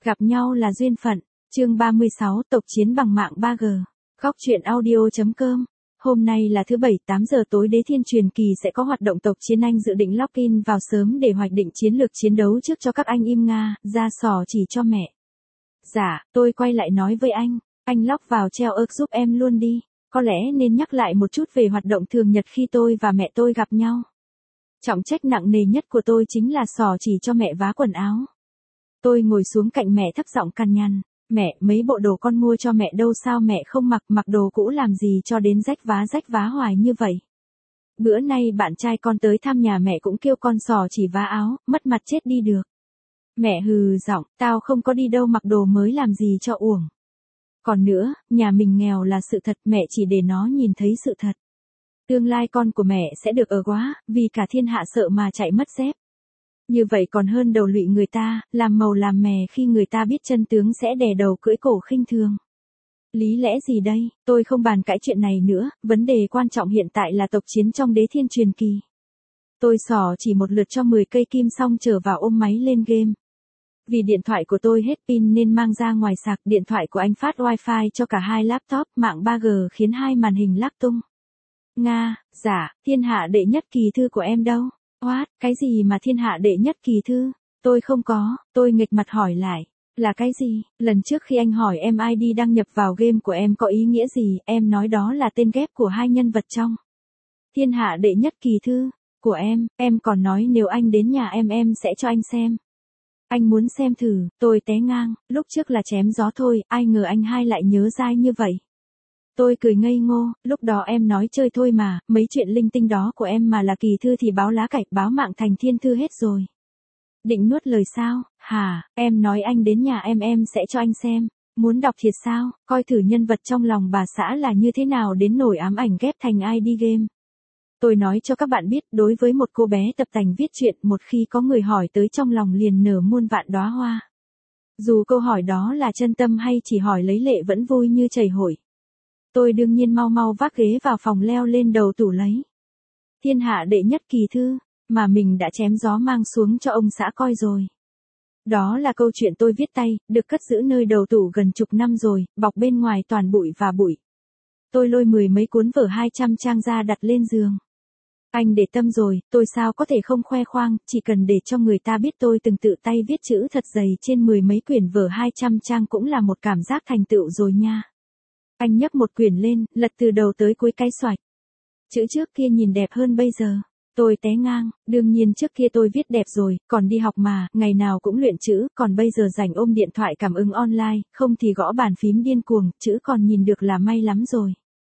Gặp nhau là duyên phận. Chương 36, tộc chiến bằng mạng 3G. Góc truyện audio.com. Hôm nay là thứ Bảy 8 giờ tối Đế Thiên Truyền Kỳ sẽ có hoạt động tộc chiến, anh dự định login vào sớm để hoạch định chiến lược chiến đấu trước cho các anh. Im Nga, ra sò chỉ cho mẹ. Dạ, tôi quay lại nói với anh log vào treo ớt giúp em luôn đi. Có lẽ nên nhắc lại một chút về hoạt động thường nhật khi tôi và mẹ tôi gặp nhau. Trọng trách nặng nề nhất của tôi chính là sò chỉ cho mẹ vá quần áo. Tôi ngồi xuống cạnh mẹ thấp giọng cằn nhằn. Mẹ, mấy bộ đồ con mua cho mẹ đâu, sao mẹ không mặc đồ cũ làm gì cho đến rách vá hoài như vậy. Bữa nay bạn trai con tới thăm nhà mẹ cũng kêu con sò chỉ vá áo, mất mặt chết đi được. Mẹ hừ giọng, tao không có đi đâu mặc đồ mới làm gì cho uổng. Còn nữa, nhà mình nghèo là sự thật, mẹ chỉ để nó nhìn thấy sự thật. Tương lai con của mẹ sẽ được ở quá, vì cả thiên hạ sợ mà chạy mất dép. Như vậy còn hơn đầu lụy người ta, làm màu làm mè khi người ta biết chân tướng sẽ đè đầu cưỡi cổ khinh thường. Lý lẽ gì đây, tôi không bàn cãi chuyện này nữa, vấn đề quan trọng hiện tại là tộc chiến trong Đế Thiên Truyền Kỳ. Tôi xỏ chỉ một lượt cho 10 cây kim xong trở vào ôm máy lên game. Vì điện thoại của tôi hết pin nên mang ra ngoài sạc, điện thoại của anh phát wifi cho cả hai laptop, mạng 3G khiến hai màn hình lắc tung. Nga, dạ, thiên hạ đệ nhất kỳ thư của em đâu? What, cái gì mà thiên hạ đệ nhất kỳ thư? Tôi không có, tôi nghịch mặt hỏi lại. Là cái gì? Lần trước khi anh hỏi em ID đăng nhập vào game của em có ý nghĩa gì, em nói đó là tên ghép của hai nhân vật trong thiên hạ đệ nhất kỳ thư của em còn nói nếu anh đến nhà em sẽ cho anh xem. Anh muốn xem thử, tôi té ngang, lúc trước là chém gió thôi, ai ngờ anh hai lại nhớ dai như vậy. Tôi cười ngây ngô, lúc đó em nói chơi thôi mà, mấy chuyện linh tinh đó của em mà là kỳ thư thì báo lá cải, báo mạng thành thiên thư hết rồi. Định nuốt lời sao, hả, em nói anh đến nhà em sẽ cho anh xem, muốn đọc thiệt sao, coi thử nhân vật trong lòng bà xã là như thế nào đến nổi ám ảnh ghép thành ID game. Tôi nói cho các bạn biết, đối với một cô bé tập tành viết truyện, một khi có người hỏi tới trong lòng liền nở muôn vạn đóa hoa. Dù câu hỏi đó là chân tâm hay chỉ hỏi lấy lệ vẫn vui như chảy hội. Tôi đương nhiên mau vác ghế vào phòng leo lên đầu tủ lấy thiên hạ đệ nhất kỳ thư, mà mình đã chém gió mang xuống cho ông xã coi rồi. Đó là câu chuyện tôi viết tay, được cất giữ nơi đầu tủ gần chục năm rồi, bọc bên ngoài toàn bụi và bụi. Tôi lôi 10 mấy cuốn vở 200 trang ra đặt lên giường. Anh để tâm rồi, tôi sao có thể không khoe khoang, chỉ cần để cho người ta biết tôi từng tự tay viết chữ thật dày trên 10 mấy quyển vở 200 trang cũng là một cảm giác thành tựu rồi nha. Anh nhấc một quyển lên, lật từ đầu tới cuối cái xoạch. Chữ trước kia nhìn đẹp hơn bây giờ. Tôi té ngang, đương nhiên trước kia tôi viết đẹp rồi, còn đi học mà, ngày nào cũng luyện chữ, còn bây giờ rảnh ôm điện thoại cảm ứng online, không thì gõ bàn phím điên cuồng, chữ còn nhìn được là may lắm rồi.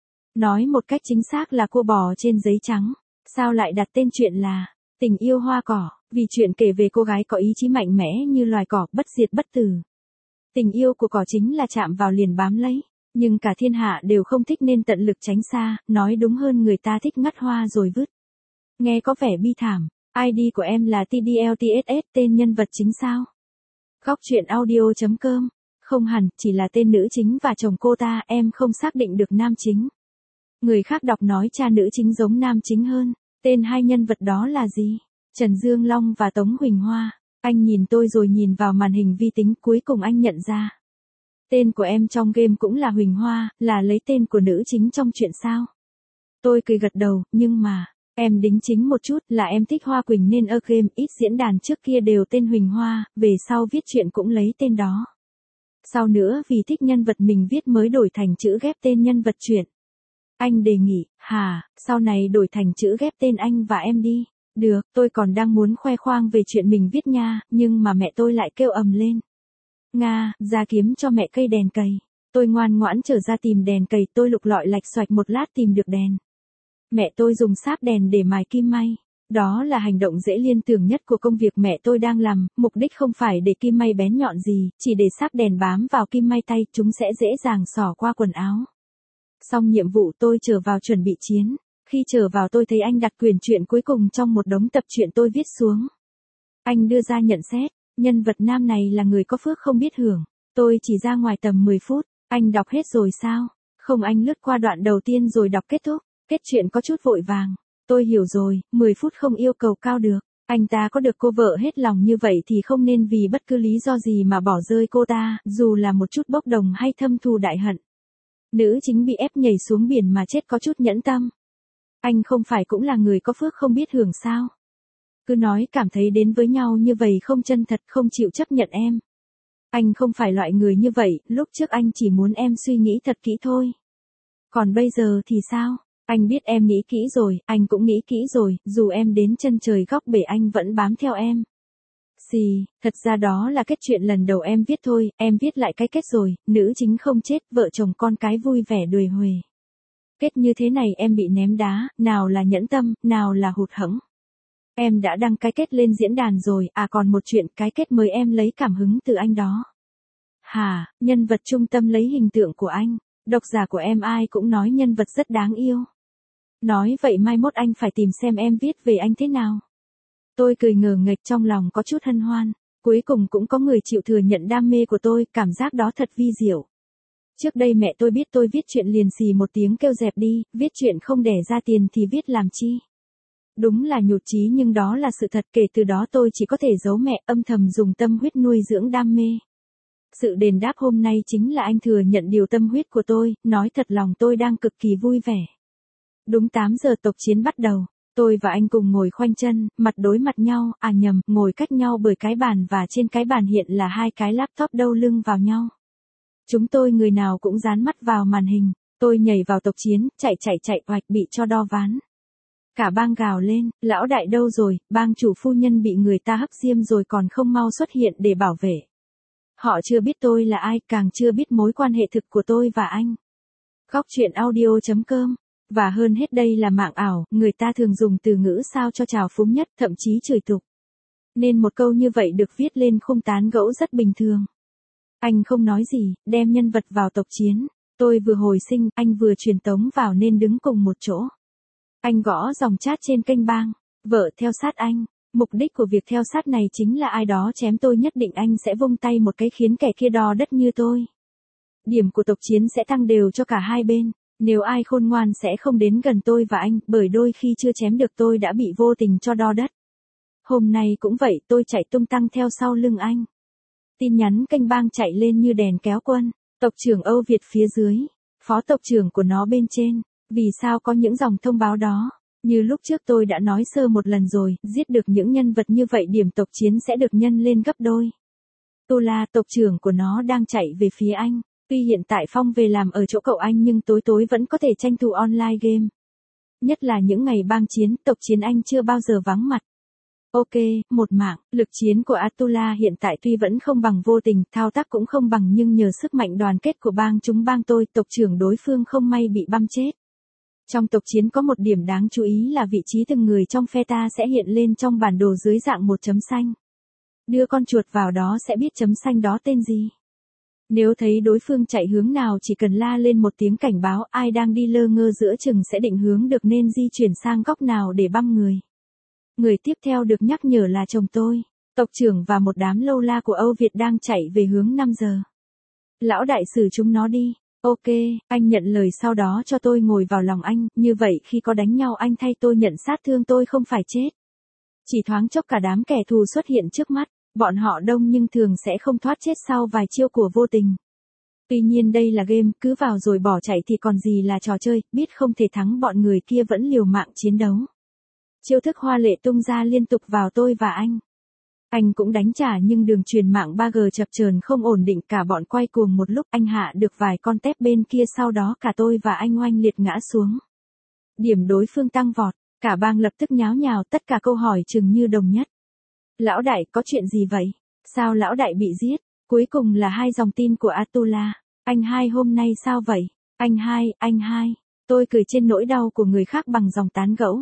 Nói một cách chính xác là cua bò trên giấy trắng. Sao lại đặt tên chuyện là Tình yêu hoa cỏ, vì chuyện kể về cô gái có ý chí mạnh mẽ như loài cỏ, bất diệt bất tử. Tình yêu của cỏ chính là chạm vào liền bám lấy. Nhưng cả thiên hạ đều không thích nên tận lực tránh xa, nói đúng hơn người ta thích ngắt hoa rồi vứt. Nghe có vẻ bi thảm, ID của em là TDLTSS, tên nhân vật chính sao? Góc truyện audio.com, không hẳn, chỉ là tên nữ chính và chồng cô ta, em không xác định được nam chính. Người khác đọc nói cha nữ chính giống nam chính hơn, tên hai nhân vật đó là gì? Trần Dương Long và Tống Huỳnh Hoa. Anh nhìn tôi rồi nhìn vào màn hình vi tính, cuối cùng anh nhận ra. Tên của em trong game cũng là Huỳnh Hoa, là lấy tên của nữ chính trong chuyện sao? Tôi cười gật đầu, nhưng mà, em đính chính một chút là em thích Hoa Quỳnh nên ở game ít diễn đàn trước kia đều tên Huỳnh Hoa, về sau viết chuyện cũng lấy tên đó. Sau nữa vì thích nhân vật mình viết mới đổi thành chữ ghép tên nhân vật truyện. Anh đề nghị, sau này đổi thành chữ ghép tên anh và em đi. Được, tôi còn đang muốn khoe khoang về chuyện mình viết nha, nhưng mà mẹ tôi lại kêu ầm lên. Nga, ra kiếm cho mẹ cây đèn cầy. Tôi ngoan ngoãn trở ra tìm đèn cầy, tôi lục lọi lạch xoạch một lát tìm được đèn. Mẹ tôi dùng sáp đèn để mài kim may. Đó là hành động dễ liên tưởng nhất của công việc mẹ tôi đang làm, mục đích không phải để kim may bén nhọn gì, chỉ để sáp đèn bám vào kim may tay, chúng sẽ dễ dàng xỏ qua quần áo. Xong nhiệm vụ tôi trở vào chuẩn bị chiến. Khi trở vào tôi thấy anh đặt quyển truyện cuối cùng trong một đống tập truyện tôi viết xuống. Anh đưa ra nhận xét. Nhân vật nam này là người có phước không biết hưởng. Tôi chỉ ra ngoài tầm 10 phút, anh đọc hết rồi sao? Không, anh lướt qua đoạn đầu tiên rồi đọc kết thúc. Kết chuyện có chút vội vàng. Tôi hiểu rồi, 10 phút không yêu cầu cao được. Anh ta có được cô vợ hết lòng như vậy thì không nên vì bất cứ lý do gì mà bỏ rơi cô ta, dù là một chút bốc đồng hay thâm thù đại hận. Nữ chính bị ép nhảy xuống biển mà chết có chút nhẫn tâm. Anh không phải cũng là người có phước không biết hưởng sao? Cứ nói cảm thấy đến với nhau như vậy không chân thật, không chịu chấp nhận em. Anh không phải loại người như vậy, lúc trước anh chỉ muốn em suy nghĩ thật kỹ thôi. Còn bây giờ thì sao? Anh biết em nghĩ kỹ rồi, anh cũng nghĩ kỹ rồi, dù em đến chân trời góc bể anh vẫn bám theo em. Thật ra đó là kết chuyện lần đầu em viết thôi, em viết lại cái kết rồi, nữ chính không chết, vợ chồng con cái vui vẻ đuổi huề. Kết như thế này em bị ném đá, nào là nhẫn tâm, nào là hụt hẫng. Em đã đăng cái kết lên diễn đàn rồi, còn một chuyện cái kết mới em lấy cảm hứng từ anh đó. Hả, nhân vật trung tâm lấy hình tượng của anh, độc giả của em ai cũng nói nhân vật rất đáng yêu. Nói vậy mai mốt anh phải tìm xem em viết về anh thế nào. Tôi cười ngờ nghệch trong lòng có chút hân hoan, cuối cùng cũng có người chịu thừa nhận đam mê của tôi, cảm giác đó thật vi diệu. Trước đây mẹ tôi biết tôi viết chuyện liền xì một tiếng kêu dẹp đi, viết chuyện không đẻ ra tiền thì viết làm chi. Đúng là nhụt chí nhưng đó là sự thật, kể từ đó tôi chỉ có thể giấu mẹ, âm thầm dùng tâm huyết nuôi dưỡng đam mê. Sự đền đáp hôm nay chính là anh thừa nhận điều tâm huyết của tôi, nói thật lòng tôi đang cực kỳ vui vẻ. Đúng 8 giờ tộc chiến bắt đầu, tôi và anh cùng ngồi khoanh chân, mặt đối mặt nhau, ngồi cách nhau bởi cái bàn và trên cái bàn hiện là hai cái laptop đâu lưng vào nhau. Chúng tôi người nào cũng dán mắt vào màn hình, tôi nhảy vào tộc chiến, chạy hoạch bị cho đo ván. Cả bang gào lên, lão đại đâu rồi, bang chủ phu nhân bị người ta hấp diêm rồi còn không mau xuất hiện để bảo vệ. Họ chưa biết tôi là ai, càng chưa biết mối quan hệ thực của tôi và anh. Góc chuyện audio.com. Và hơn hết đây là mạng ảo, người ta thường dùng từ ngữ sao cho trào phúng nhất, thậm chí chửi tục. Nên một câu như vậy được viết lên khung tán gẫu rất bình thường. Anh không nói gì, đem nhân vật vào tộc chiến. Tôi vừa hồi sinh, anh vừa truyền tống vào nên đứng cùng một chỗ. Anh gõ dòng chat trên kênh bang. Vợ theo sát anh. Mục đích của việc theo sát này chính là ai đó chém tôi nhất định anh sẽ vung tay một cái khiến kẻ kia đo đất như tôi. Điểm của tộc chiến sẽ tăng đều cho cả hai bên. Nếu ai khôn ngoan sẽ không đến gần tôi và anh, bởi đôi khi chưa chém được tôi đã bị vô tình cho đo đất. Hôm nay cũng vậy, tôi chạy tung tăng theo sau lưng anh. Tin nhắn kênh bang chạy lên như đèn kéo quân. Tộc trưởng Âu Việt phía dưới, phó tộc trưởng của nó bên trên. Vì sao có những dòng thông báo đó? Như lúc trước tôi đã nói sơ một lần rồi, giết được những nhân vật như vậy điểm tộc chiến sẽ được nhân lên gấp đôi. Tula, tộc trưởng của nó đang chạy về phía anh. Tuy hiện tại Phong về làm ở chỗ cậu anh nhưng tối vẫn có thể tranh thủ online game. Nhất là những ngày bang chiến, tộc chiến anh chưa bao giờ vắng mặt. Ok, một mạng, lực chiến của Atula hiện tại tuy vẫn không bằng vô tình, thao tác cũng không bằng nhưng nhờ sức mạnh đoàn kết của bang chúng bang tôi, tộc trưởng đối phương không may bị băm chết. Trong tộc chiến có một điểm đáng chú ý là vị trí từng người trong phe ta sẽ hiện lên trong bản đồ dưới dạng một chấm xanh. Đưa con chuột vào đó sẽ biết chấm xanh đó tên gì. Nếu thấy đối phương chạy hướng nào chỉ cần la lên một tiếng cảnh báo ai đang đi lơ ngơ giữa chừng sẽ định hướng được nên di chuyển sang góc nào để băm người. Người tiếp theo được nhắc nhở là chồng tôi, tộc trưởng và một đám lâu la của Âu Việt đang chạy về hướng 5 giờ. Lão đại xử chúng nó đi. Ok, anh nhận lời sau đó cho tôi ngồi vào lòng anh, như vậy khi có đánh nhau anh thay tôi nhận sát thương tôi không phải chết. Chỉ thoáng chốc cả đám kẻ thù xuất hiện trước mắt, bọn họ đông nhưng thường sẽ không thoát chết sau vài chiêu của vô tình. Tuy nhiên đây là game, cứ vào rồi bỏ chạy thì còn gì là trò chơi, biết không thể thắng bọn người kia vẫn liều mạng chiến đấu. Chiêu thức hoa lệ tung ra liên tục vào tôi và anh. Anh cũng đánh trả nhưng đường truyền mạng 3G chập chờn không ổn định cả bọn quay cuồng một lúc anh hạ được vài con tép bên kia sau đó cả tôi và anh oanh liệt ngã xuống. Điểm đối phương tăng vọt, cả bang lập tức nháo nhào tất cả câu hỏi chừng như đồng nhất. Lão đại có chuyện gì vậy? Sao lão đại bị giết? Cuối cùng là hai dòng tin của Atula. Anh hai hôm nay sao vậy? Anh hai. Tôi cười trên nỗi đau của người khác bằng dòng tán gẫu.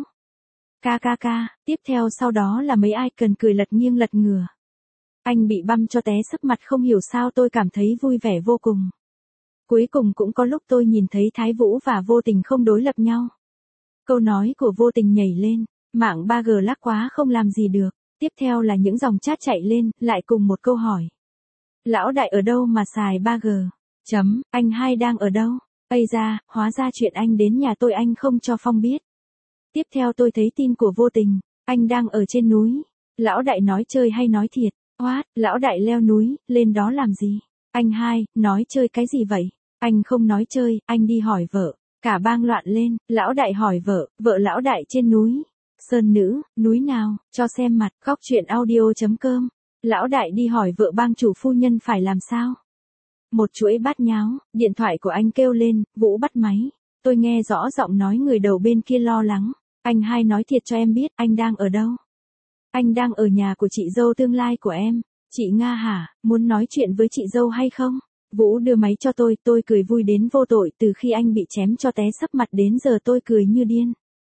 KKK, tiếp theo sau đó là mấy ai cần cười lật nghiêng lật ngửa. Anh bị băm cho té sấp mặt không hiểu sao tôi cảm thấy vui vẻ vô cùng. Cuối cùng cũng có lúc tôi nhìn thấy Thái Vũ và vô tình không đối lập nhau. Câu nói của vô tình nhảy lên, mạng 3G lắc quá không làm gì được. Tiếp theo là những dòng chat chạy lên, lại cùng một câu hỏi. Lão đại ở đâu mà xài 3G? Anh hai đang ở đâu? Ây da, hóa ra chuyện anh đến nhà tôi anh không cho Phong biết. Tiếp theo tôi thấy tin của vô tình, anh đang ở trên núi. Lão đại nói chơi hay nói thiệt? What, lão đại leo núi, lên đó làm gì? Anh hai, nói chơi cái gì vậy? Anh không nói chơi, anh đi hỏi vợ. Cả bang loạn lên, lão đại hỏi vợ lão đại trên núi. Sơn nữ, núi nào, cho xem mặt, góc truyện audio.com. Lão đại đi hỏi vợ bang chủ phu nhân phải làm sao? Một chuỗi bát nháo, điện thoại của anh kêu lên, Vũ bắt máy. Tôi nghe rõ giọng nói người đầu bên kia lo lắng. Anh hai nói thiệt cho em biết, anh đang ở đâu? Anh đang ở nhà của chị dâu tương lai của em. Chị Nga hả, muốn nói chuyện với chị dâu hay không? Vũ đưa máy cho tôi cười vui đến vô tội, từ khi anh bị chém cho té sấp mặt đến giờ tôi cười như điên.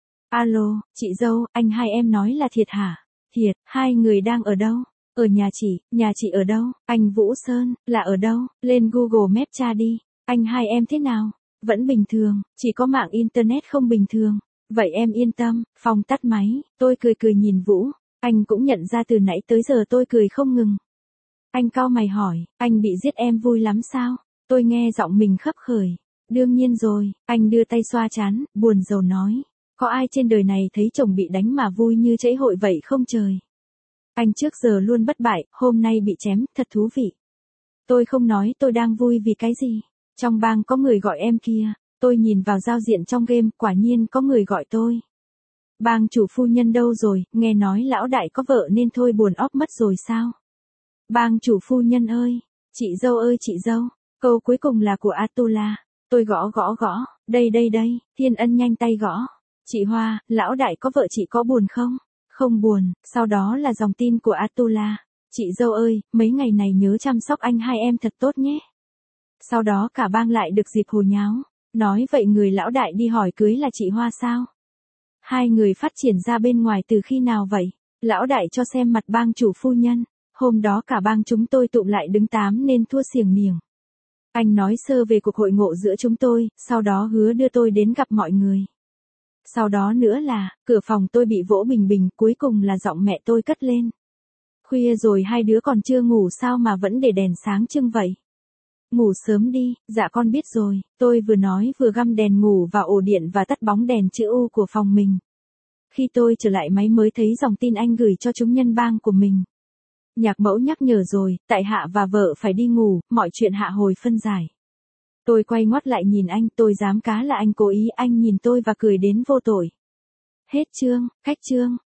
Alo, chị dâu, anh hai em nói là thiệt hả? Thiệt, hai người đang ở đâu? Ở nhà chị ở đâu? Anh Vũ Sơn, là ở đâu? Lên Google Maps tra đi. Anh hai em thế nào? Vẫn bình thường, chỉ có mạng internet không bình thường. Vậy em yên tâm, Phong tắt máy, tôi cười nhìn Vũ. Anh cũng nhận ra từ nãy tới giờ tôi cười không ngừng. Anh cau mày hỏi, anh bị giết em vui lắm sao? Tôi nghe giọng mình khấp khởi. Đương nhiên rồi, anh đưa tay xoa trán, buồn rầu nói. Có ai trên đời này thấy chồng bị đánh mà vui như chảy hội vậy không trời? Anh trước giờ luôn bất bại, hôm nay bị chém, thật thú vị. Tôi không nói tôi đang vui vì cái gì. Trong bang có người gọi em kia, tôi nhìn vào giao diện trong game, quả nhiên có người gọi tôi. Bang chủ phu nhân đâu rồi, nghe nói lão đại có vợ nên thôi buồn óc mất rồi sao? Bang chủ phu nhân ơi, chị dâu, câu cuối cùng là của Atula. Tôi gõ, đây, Thiên Ân nhanh tay gõ. Chị Hoa, lão đại có vợ chị có buồn không? Không buồn, sau đó là dòng tin của Atula. Chị dâu ơi, mấy ngày này nhớ chăm sóc anh hai em thật tốt nhé. Sau đó cả bang lại được dịp hồ nháo. Nói vậy người lão đại đi hỏi cưới là chị Hoa sao? Hai người phát triển ra bên ngoài từ khi nào vậy? Lão đại cho xem mặt bang chủ phu nhân. Hôm đó cả bang chúng tôi tụm lại đứng tám nên thua xiềng niềng. Anh nói sơ về cuộc hội ngộ giữa chúng tôi, sau đó hứa đưa tôi đến gặp mọi người. Sau đó nữa là, cửa phòng tôi bị vỗ bình, cuối cùng là giọng mẹ tôi cất lên. Khuya rồi hai đứa còn chưa ngủ sao mà vẫn để đèn sáng trưng vậy? Ngủ sớm đi, dạ con biết rồi, tôi vừa nói vừa găm đèn ngủ vào ổ điện và tắt bóng đèn chữ U của phòng mình. Khi tôi trở lại máy mới thấy dòng tin anh gửi cho chúng nhân bang của mình. Nhạc mẫu nhắc nhở rồi, tại hạ và vợ phải đi ngủ, mọi chuyện hạ hồi phân giải. Tôi quay ngoắt lại nhìn anh, tôi dám cá là anh cố ý, anh nhìn tôi và cười đến vô tội. Hết chương, cách chương.